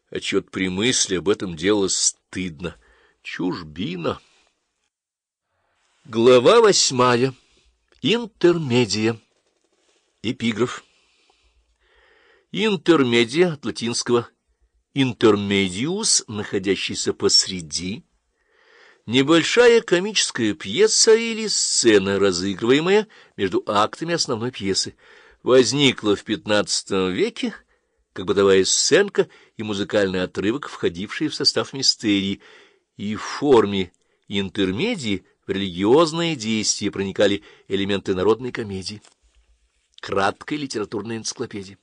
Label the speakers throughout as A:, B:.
A: Отчет при мысли об этом делалось стыдно. Чужбина. Глава 8. Интермедия. Эпиграф. Интермедия, от латинского intermedius, находящийся посреди, небольшая комическая пьеса или сцена, разыгрываемая между актами основной пьесы, возникла в XV веке как бытовая сценка и музыкальный отрывок, входившие в состав мистерии, и в форме интермедии в религиозные действия проникали элементы народной комедии. Краткая литературная энциклопедия.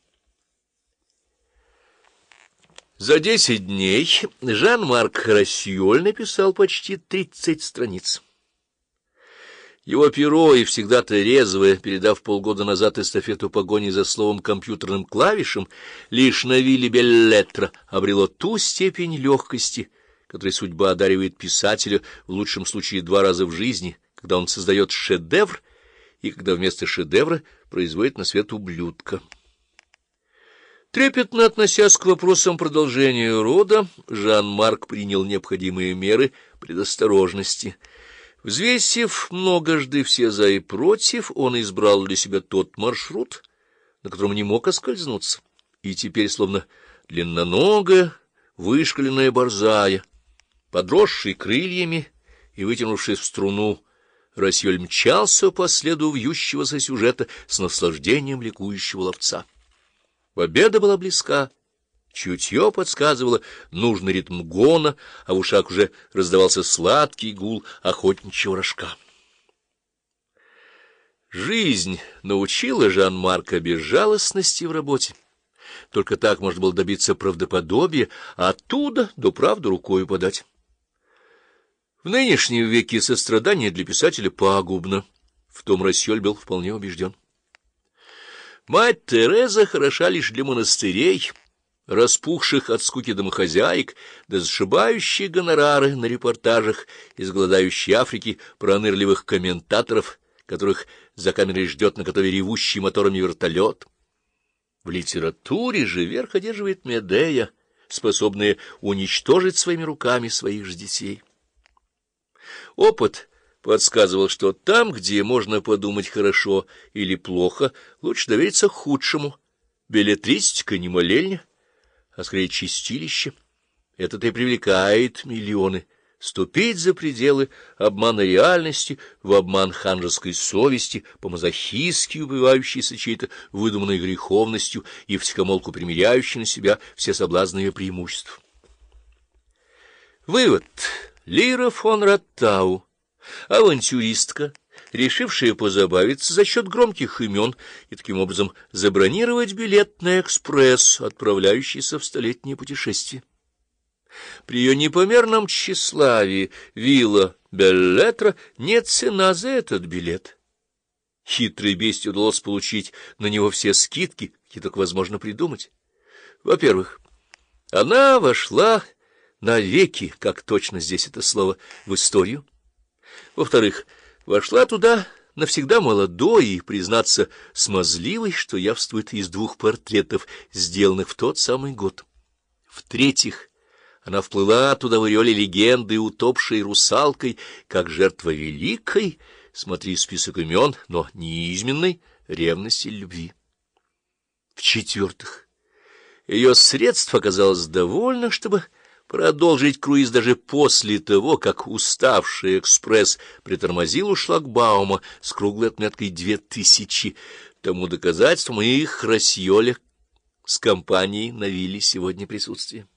A: За 10 дней Жан-Марк Рассьоль написал почти 30 страниц. Его перо, и всегда-то резвое, передав полгода назад эстафету погони за словом компьютерным клавишем, лишь на вилле Беллетра обрело ту степень легкости, которой судьба одаривает писателя в лучшем случае 2 раза в жизни, когда он создает шедевр и когда вместо шедевра производит на свет ублюдка. Трепетно относясь к вопросам продолжения рода, Жан-Марк принял необходимые меры предосторожности. Взвесив многожды все за и против, он избрал для себя тот маршрут, на котором не мог оскользнуться, и теперь, словно длинноногая, вышкаленная борзая, подросший крыльями и вытянувшись в струну, Рассьоль мчался по следу вьющегося сюжета с наслаждением ликующего ловца. Победа была близка, чутье подсказывало нужный ритм гона, а в ушах уже раздавался сладкий гул охотничьего рожка. Жизнь научила Жан-Марка безжалостности в работе. Только так можно было добиться правдоподобия, а оттуда до правды рукою подать. В нынешнем веке сострадание для писателя пагубно. В том Рассьоль был вполне убежден. Мать Тереза хороша лишь для монастырей, распухших от скуки домохозяек, да зашибающие гонорары на репортажах из голодающей Африки пронырливых комментаторов, которых за камерой ждет наготове ревущий моторами вертолет. В литературе же верх одерживает Медея, способная уничтожить своими руками своих же детей. Опыт подсказывал, что там, где можно подумать хорошо или плохо, лучше довериться худшему. Беллетристика не молельня, а скорее чистилище. Это-то и привлекает миллионы. Ступить за пределы обмана реальности в обман ханжеской совести, по-мазохистски убивающейся чьей-то выдуманной греховностью и втихомолку примеряющей на себя все соблазны ее преимуществ. Вывод. Лира фон Раттау, авантюристка, решившая позабавиться за счет громких имен и таким образом забронировать билет на экспресс, отправляющийся в столетнее путешествие. При ее непомерном тщеславии вилла Беллетра нет цена за этот билет. Хитрой бестии удалось получить на него все скидки, какие только возможно придумать. Во-первых, она вошла навеки, как точно здесь это слово, в историю. Во-вторых, вошла туда навсегда молодой и, признаться, смазливой, что явствует из 2 портретов, сделанных в тот самый год. В-третьих, она вплыла туда в ореоле легенды, утопшей русалкой, как жертва великой, смотри список имен, но неизменной ревности и любви. В-четвертых, ее средств оказалось довольно, чтобы продолжить круиз даже после того, как уставший экспресс притормозил у шлагбаума с круглой отметкой 2000. Тому доказательством их Рассьоля с компанией на вилле сегодня присутствие.